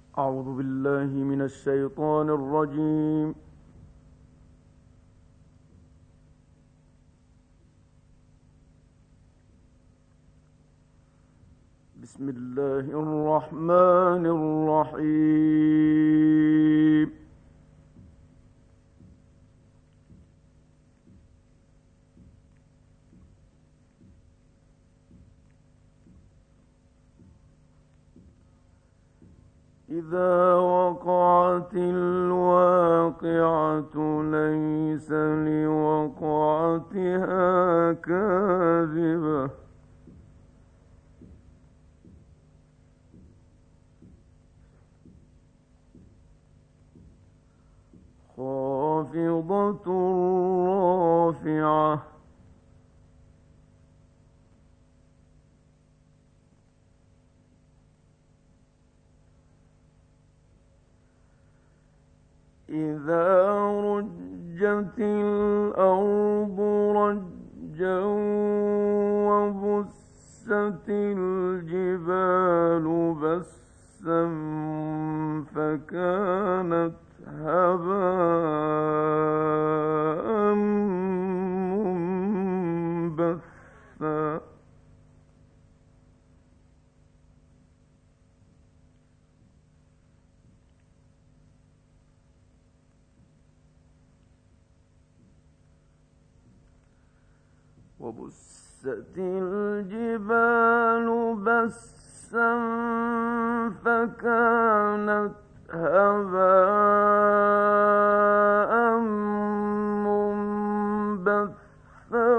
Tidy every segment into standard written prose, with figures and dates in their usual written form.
أعوذ بالله من الشيطان الرجيم. بسم الله الرحمن الرحيم. إذا وقعت الواقعة ليس لوقعتها كاذبة خافضة رافعة إذا رجت الأرض رجا وبست الجبال بسا فكانت هباء منبثا وبست الجبال بسا فكانت هباء منبثا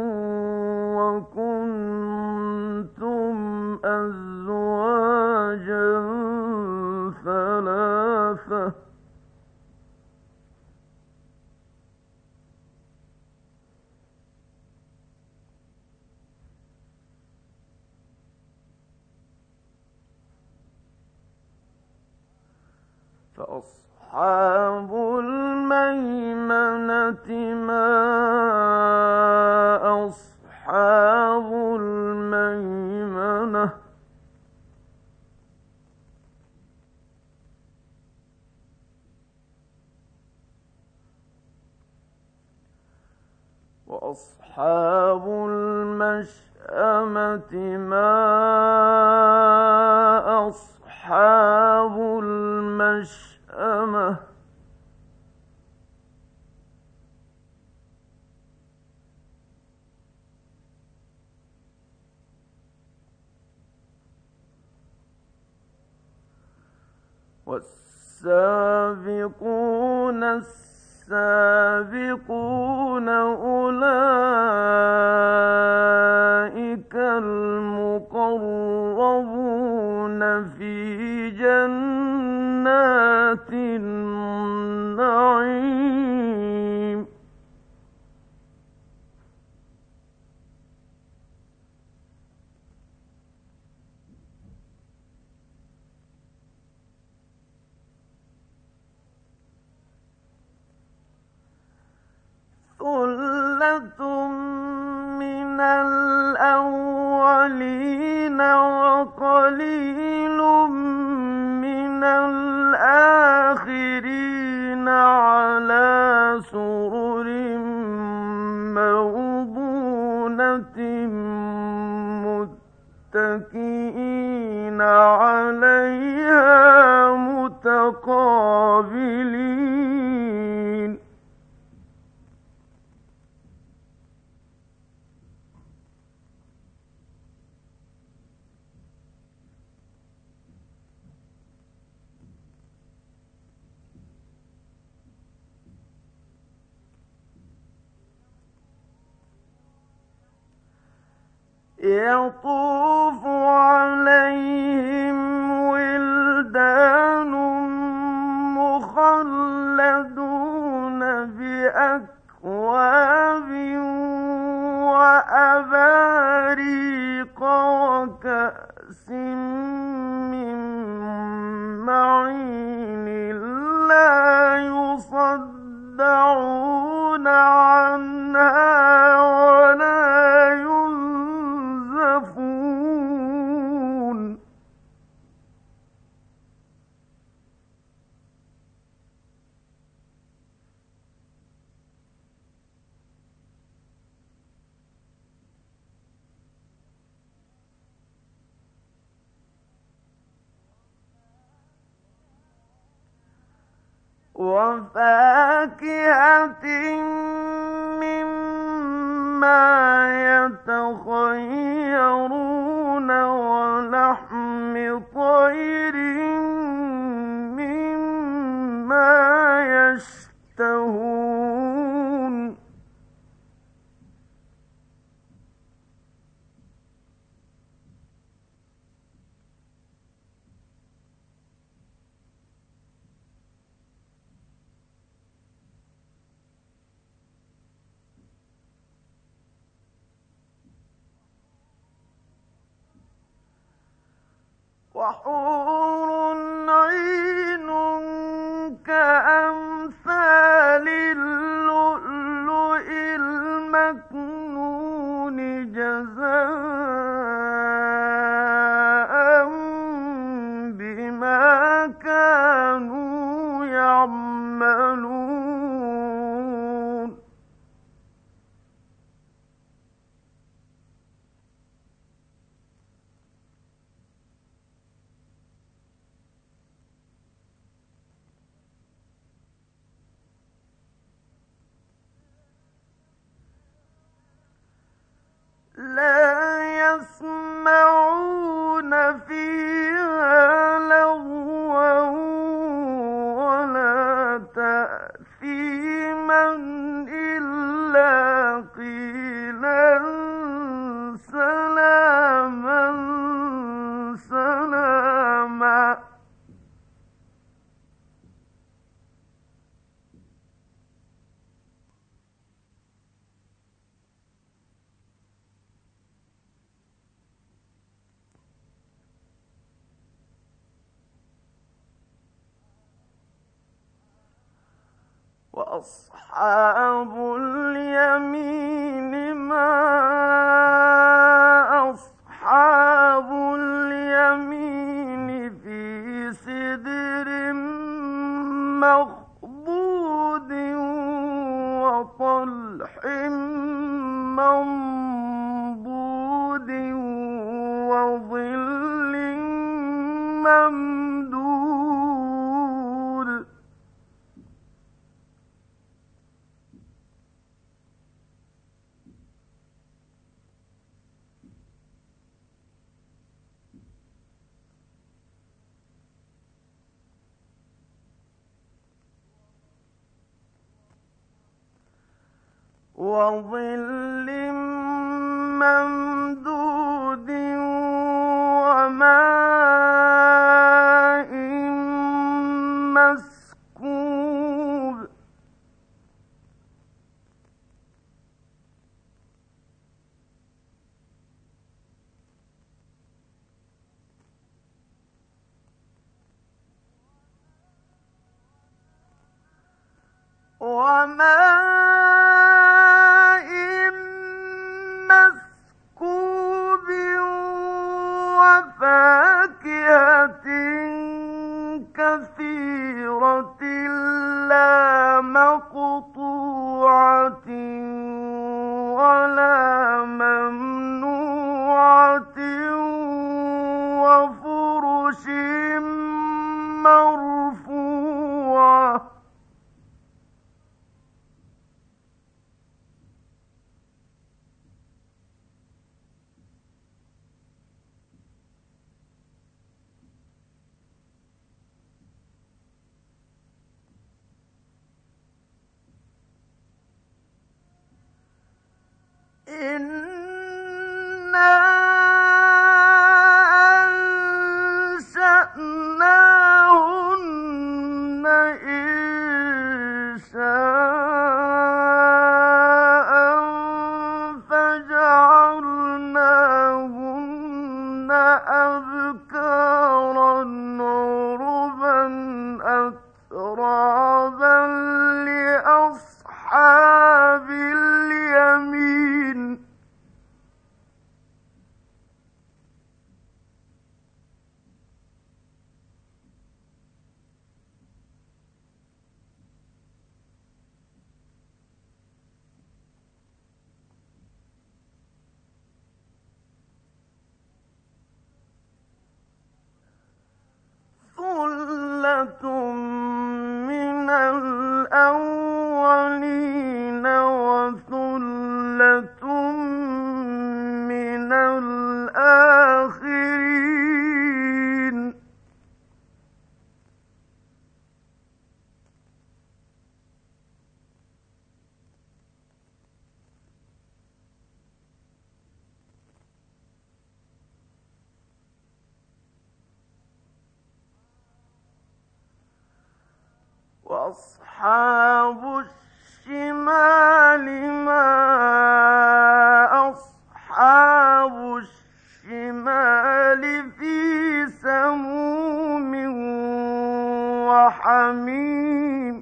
وكنتم أزواجا ثلاثة فأصحاب الميمنة ما أصحاب الميمنة وأصحاب المشأمة ما أصحاب المشأمة والسابقون السابقون أولئك المقربون في جنات النعيم ثلة من الأولين وقليل من الآخرين على سرر موضونة متكئين عليها متقابلين يطوف عليهم ولدان مخلدون بأكواب وأباريق وكأس من معين لا يصدعون عنها ولا ينزفون وفاكهة مما يتخيرون ولحم طير مما يشتهون وحور عين كأمثال اللؤلؤ المكنون جزاء بما كانوا يعملون لا يسمعون فيها لغوا ولا تأثيما إلا قيلا سلاما سلاما وأصحاب اليمين ما أصحاب اليمين في سدر مخضود وطلح منضود وظل ممدود وظل ممدود وماء مسكوب وماء مسكوب وفاكهة كثيرة لا مقطوعة ولا ممنوعة وفرش مرفوعة إنا أنشأناهن إنشاء فجعلناهن أبكارا عربا أترابا لأصحاب اليمين ثلة من وأصحاب الشمال ما أصحاب الشمال في سموم وحميم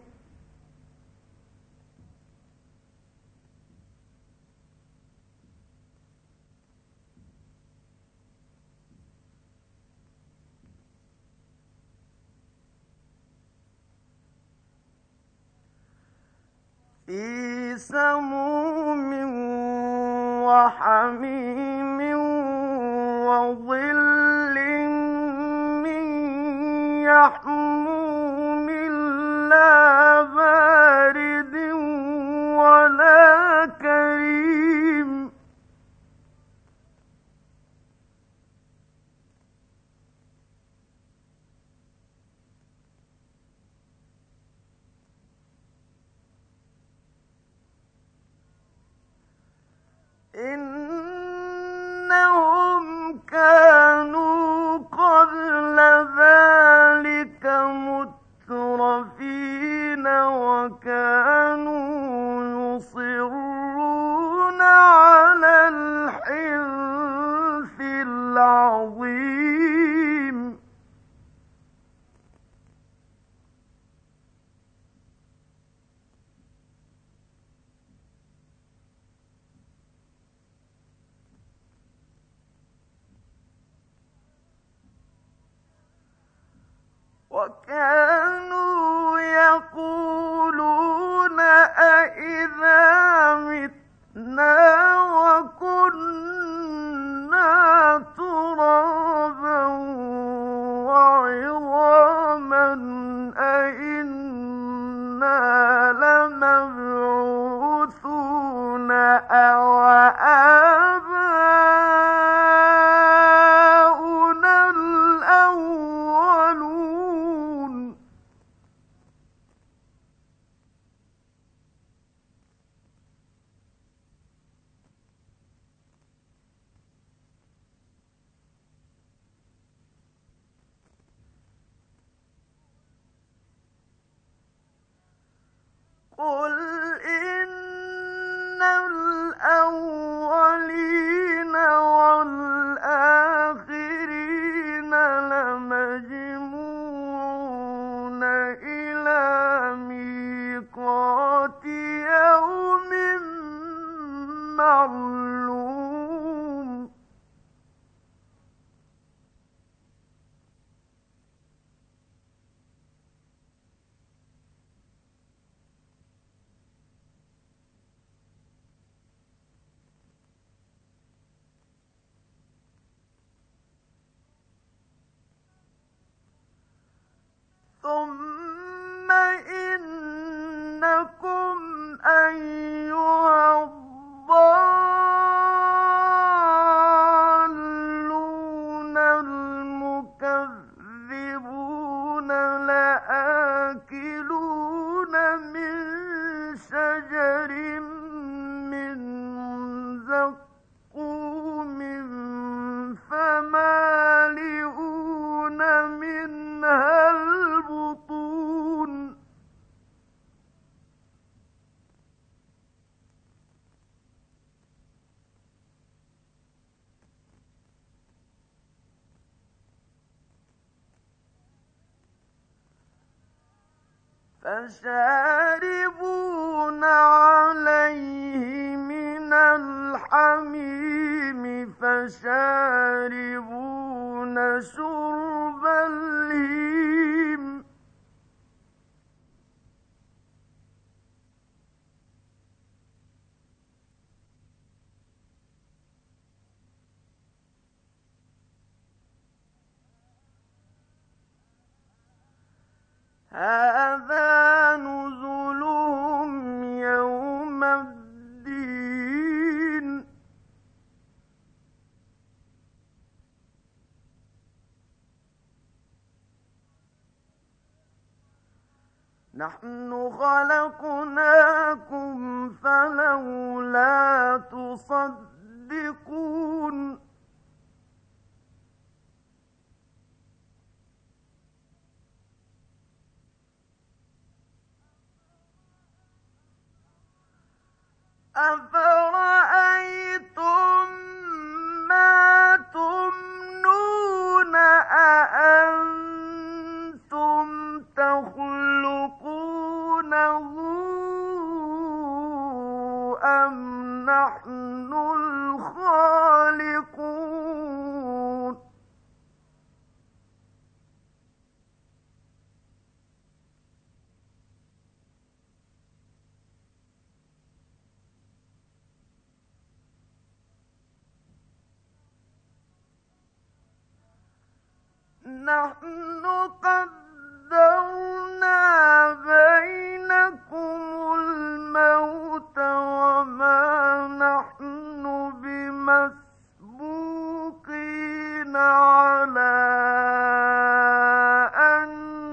في سموم وحميم وظل من يحموم لا بارد ولا كريم إنهم كانوا قبل ذلك مترفين وكانوا يصرون على الحنث العظيم وكانوا يقولون أإذا متنا وكنا ترابا وعظاما أإنا لمبعوثون أو آباؤنا الأولون قل إن الأولين والآخرين لمجموعون إلى ميقات يوم معلوم ثم إنكم أيها الضالون المكذبون لآكلون من شجر من زقوم فمالئون منها البطون فشاربون عليه من الحميم فشاربون شرب الهيم هذا نزلهم يوم الدين نحن خلقناكم فلولا تصدقون أفرأيتم ما تمنون أأنتم تخلقونه أم نحن الخالقون نحن قدرنا بينكم الموت وما نحن بمسبوقين على أن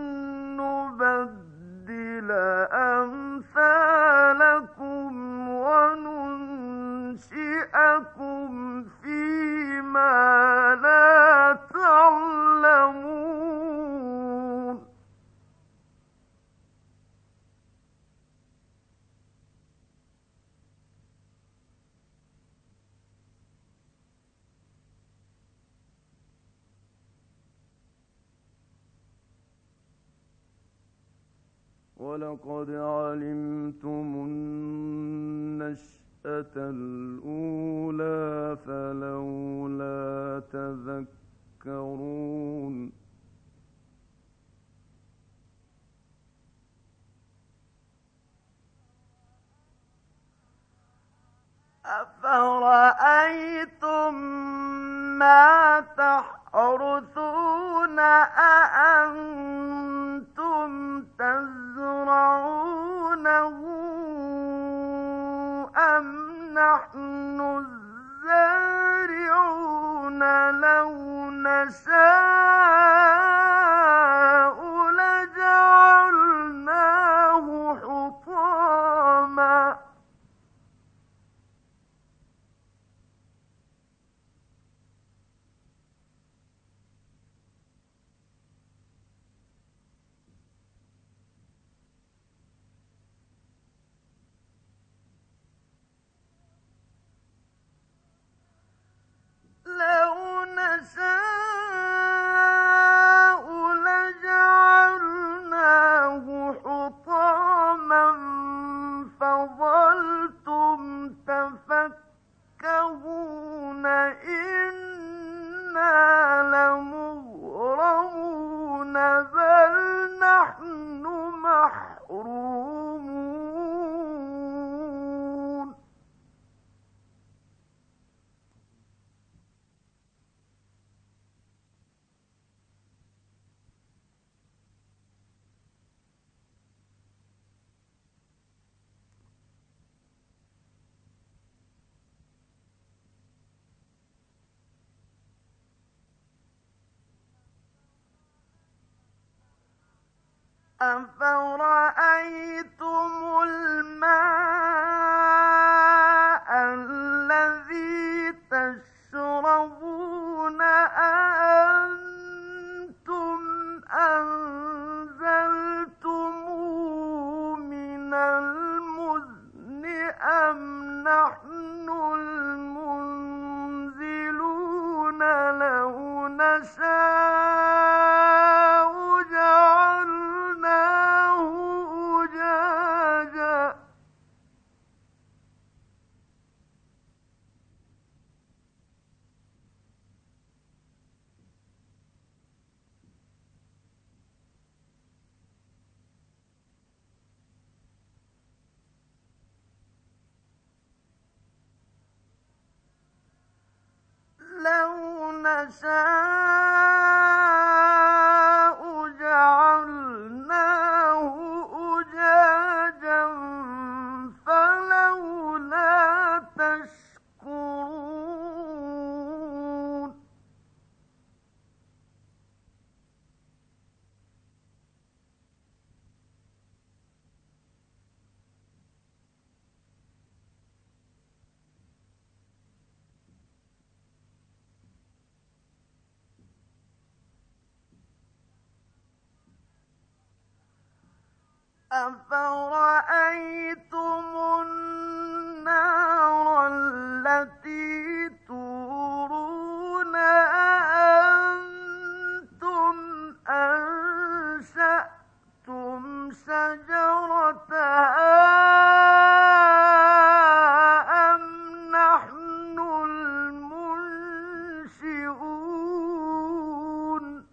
نبدل أمثالكم وننشئكم فيما لا تعلمون ولقد علمتم النشأة الأولى فلولا تذكرون أفرأيتم ما تحرثون أأنتم تزرعونه أم نحن الزارعون لو نشاء لجعلناه حطاما لو نشاء لجعلناه حطاما فظلتم تفكهون إنا لمغرمون بل نحن محرومون أفرأيتم الماء الذي تشربون أأنتم أنزلتموه من المزن أم نحن المنزلون لو نشاء جعلناه أجاجا لو نشاء جعلناه أجاجا فلولا تشكرون أفرأيتم النار التي تورون أأنتم أنشأتم شجرتها أم نحن المنشئون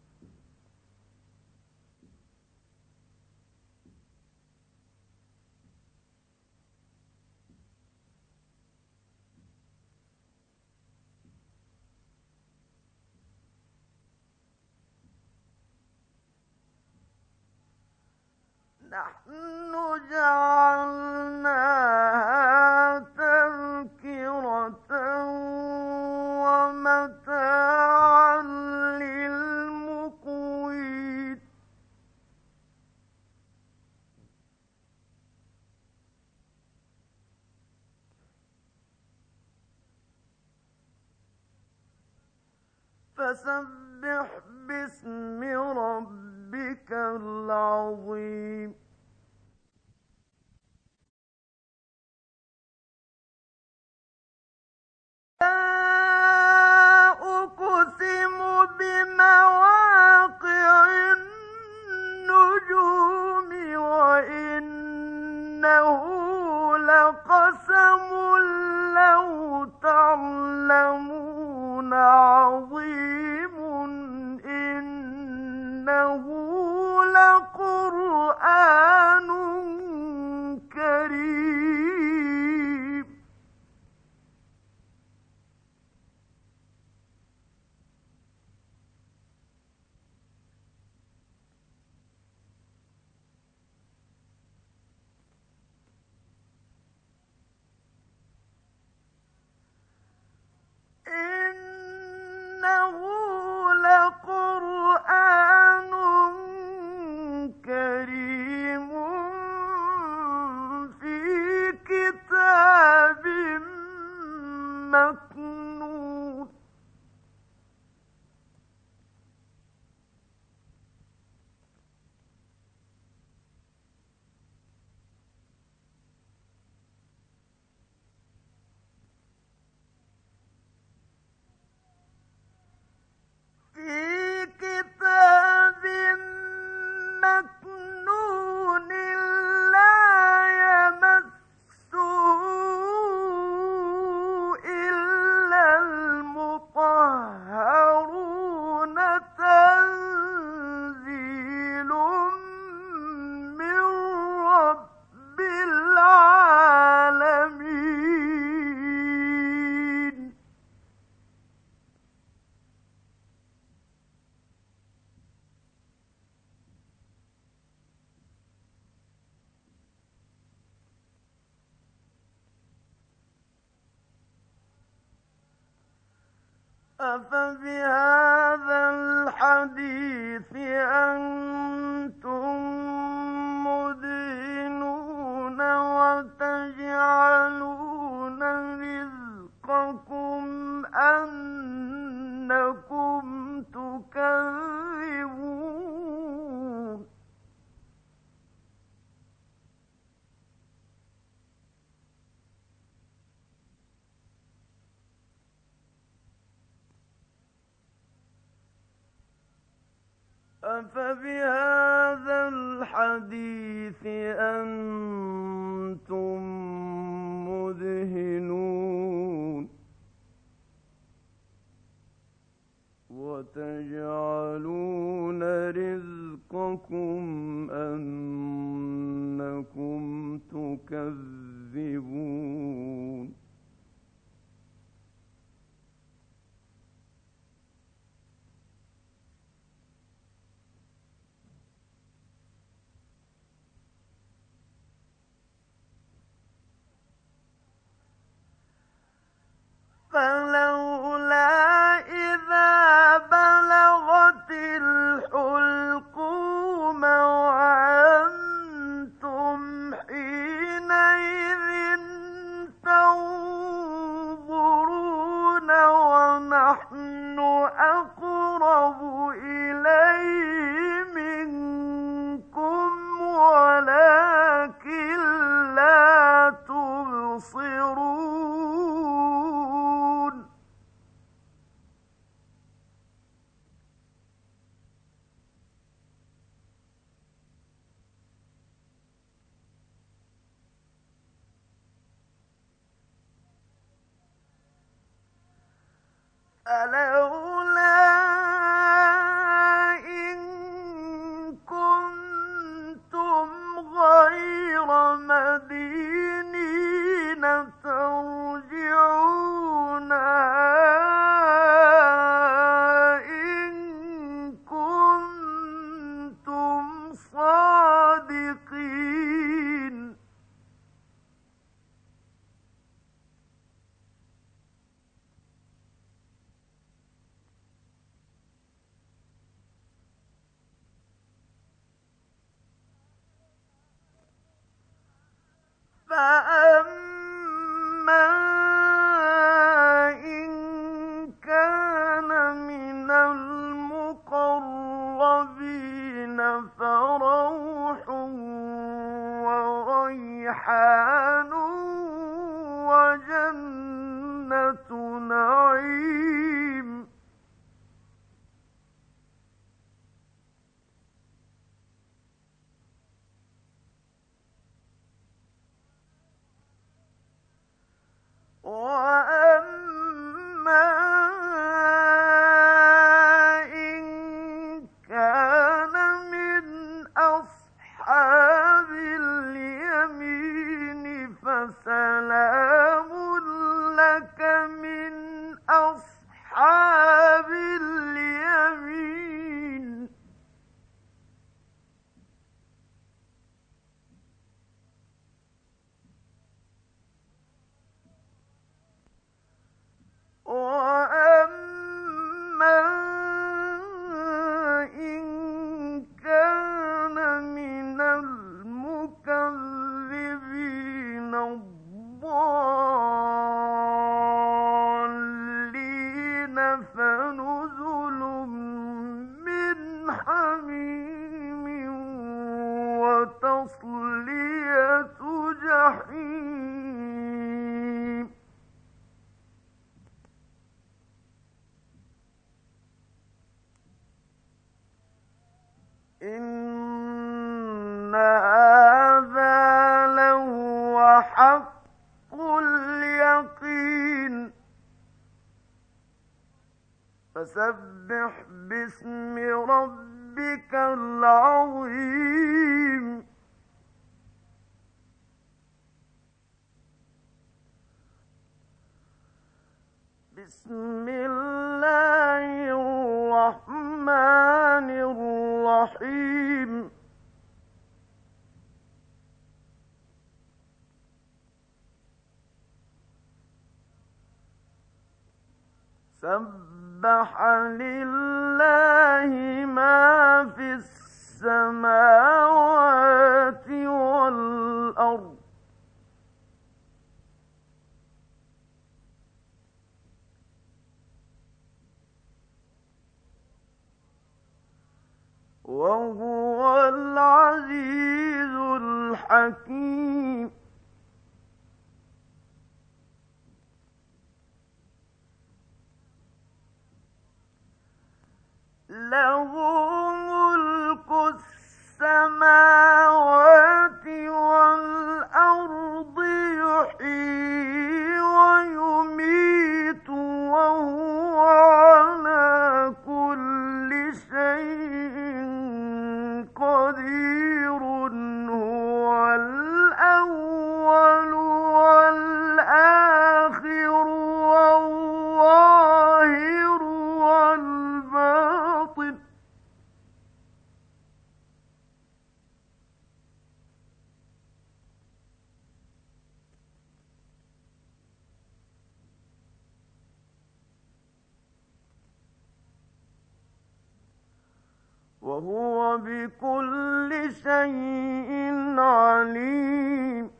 نحن جعلناها تذكرة ومتاعا للمقوين فسبح باسم ربك العظيم لا أقسم بمواقع النجوم وإنه لقسم لو تعلمون عظيم إنه لقرآن كريم إنه لقرآن كريم في كتاب مكنون في كتاب مكنون لا يمسه إلا المطهرون تنزيل من رب العالمين أفبهذا الحديث أنتم مدهنون وتجعلون رزقكم أنكم تكذبون أفبهذا الحديث أنتم مدهنون وتجعلون رزقكم أنكم تكذبون فلولا إذا بلغت الحلقوم وأنتم حينئذ تنظرون ونحن أقرب إليه منكم ولكن لا تبصرون فلولا إن كنتم غير مدينين ترجعونها إن كنتم صادقين. فأما إن كان من المقربين فروح وريحان وجنة نعيم. وأما إن كان من أصحاب اليمين فسلام لك من أصحاب اليمين. وأما إن كان من المكذبين الضالين فنزل من حميم وتصلية جحيم. إن هذا لهو حق اليقين. فسبح باسم ربك العظيم. بسم الله الرحمن الرحيم. سبح لله ما في السماوات والأرض وهو العزيز الحكيم. له ملك السماوات والأرض يحيي ويميت وهو على كل شيء قدير. هو الأول والآخر والظاهر والباطن وهو بكل شيء عليم.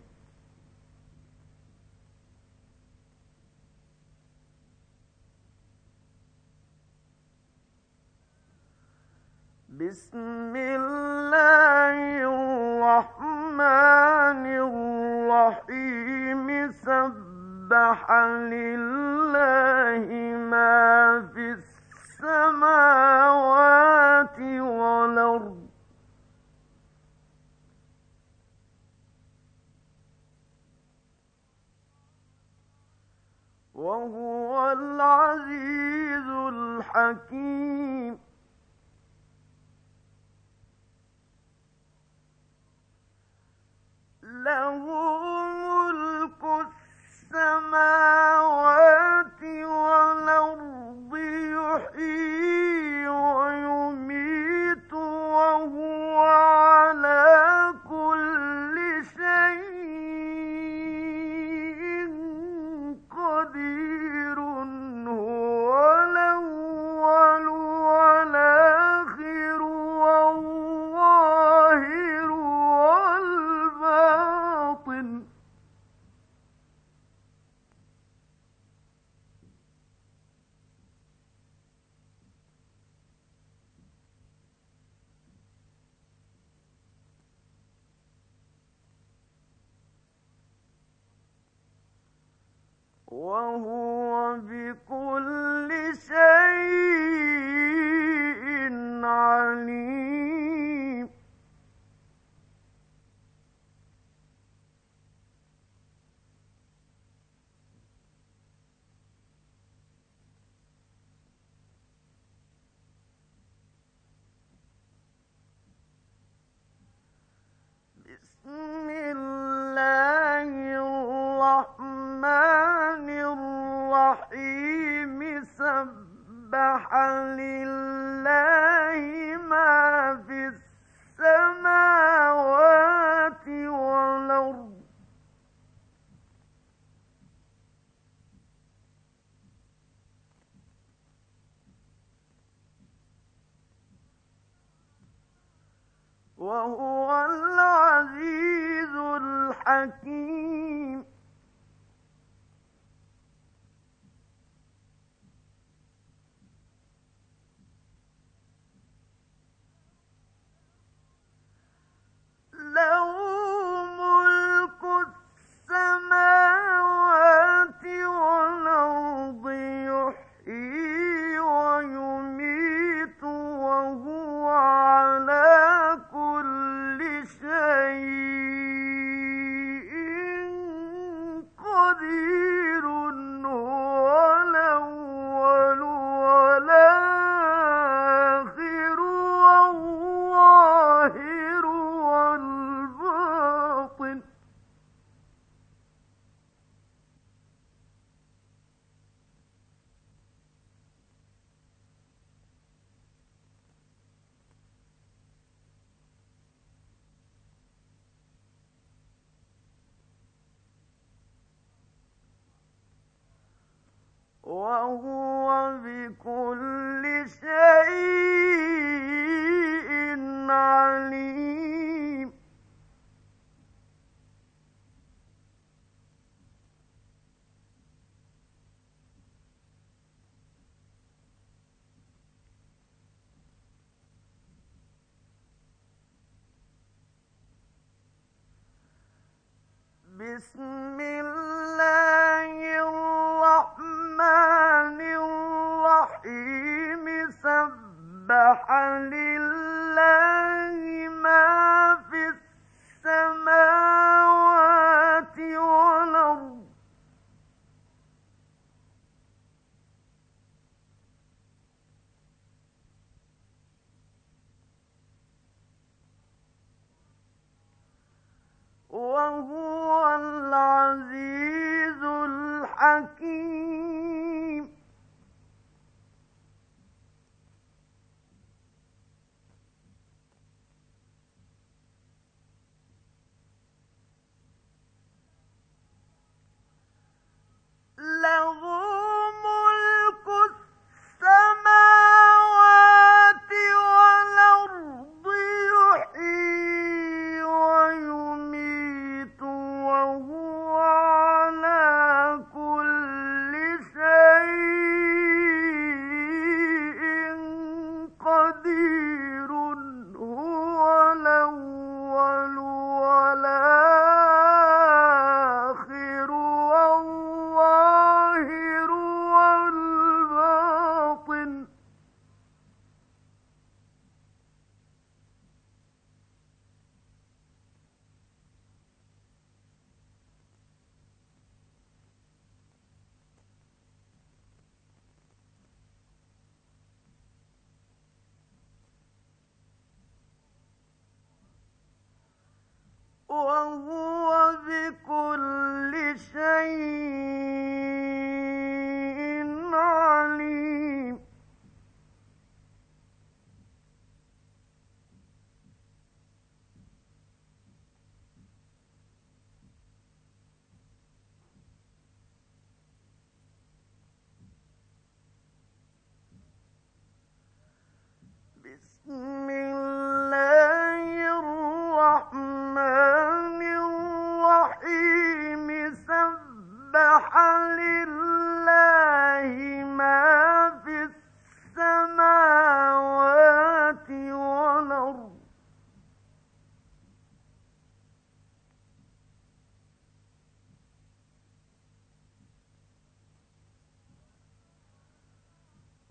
بسم الله الرحمن الرحيم. سبح لله ما في السماوات والأرض وهو العزيز الحكيم له ملك السماوات والأرض يحيي ويميت وهو على كل شيء قدير هو الأول والآخر والظاهر والباطن وهو بكل شيء عليم بسم الله الرحمن الرحيم سبح لله ما في السماوات والأرض وهو العزيز الحكيم له ملك السماوات والأرض يحيي ويميت وهو على كل شيء قدير هو الأول والآخر والظاهر والباطن وهو بكل شيء عليم بسم الله الرحمن الرحيم سبح لله ما في السماوات والأرض وهو العزيز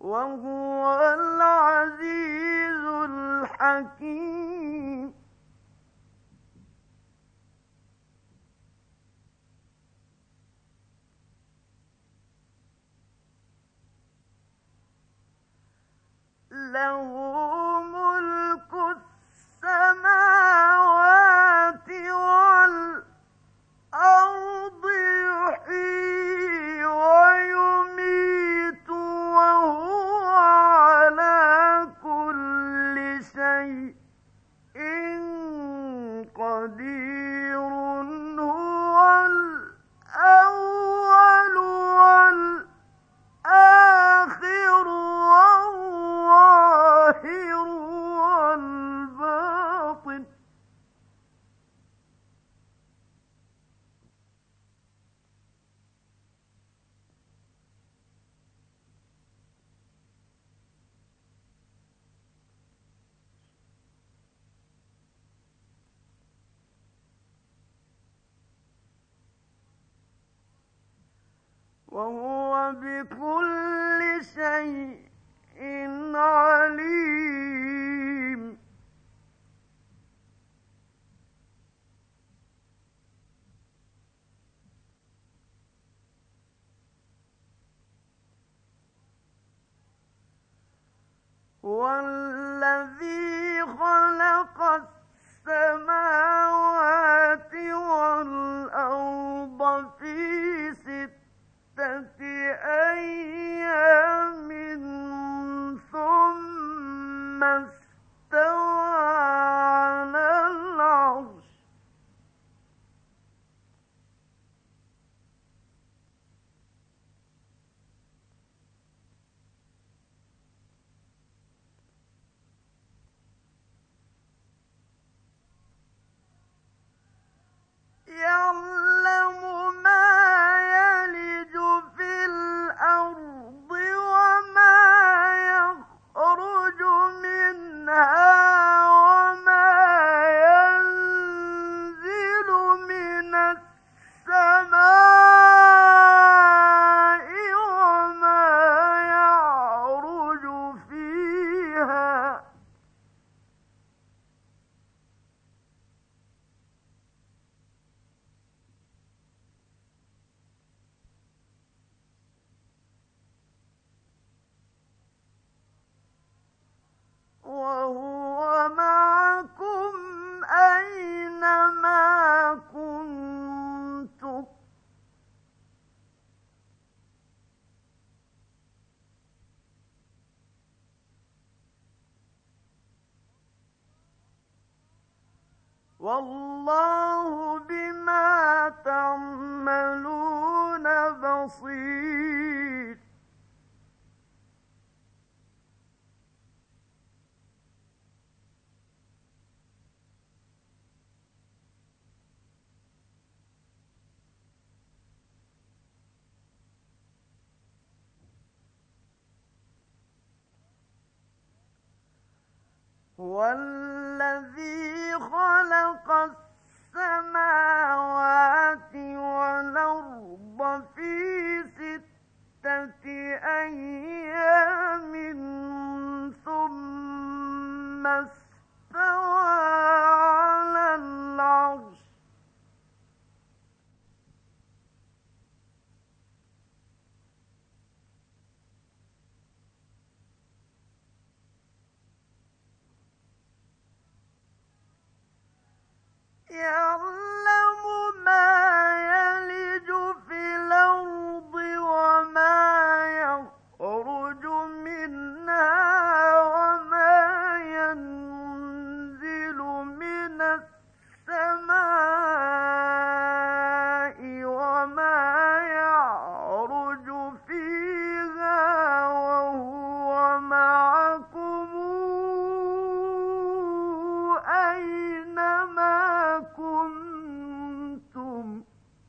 وهو العزيز الحكيم. له ملك السماوات والأرض، يحيي ويميت وهو على كل شيء قدير. هو الأول والآخر والظاهر والباطن. وهو بكل شيء عليم. هو الذي خلق السماوات والأرض في 6 أيام ثم استوى على العرش. يعلم ما يلج في الأرض وما يخرج منها وما ينزل من السماء وما يعرج فيها. وهو معكم أينما كنتم. والله بما تعملون بصير. هو الذي خلق السماوات والأرض في 6 أيام ثم استوى على العرش. يعلم ما يلج في الأرض وما يخرج منها وما ينزل من السماء وما يعرج فيها وهو معكم أينما كنتم.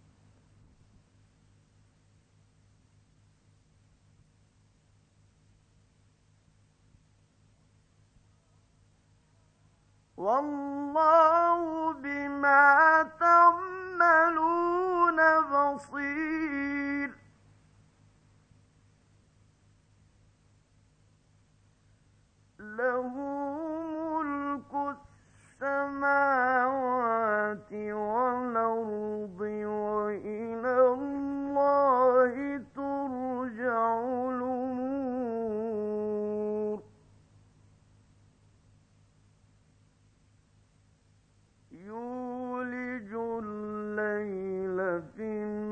والله بما تعملون بصير. يولج الليل في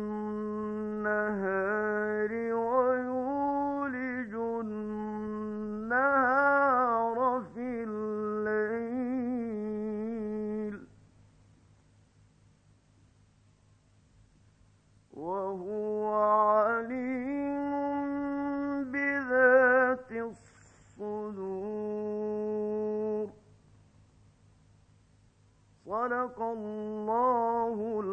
النهار ويولج النهار في الليل وهو عليم بذات الصدور. صدق الله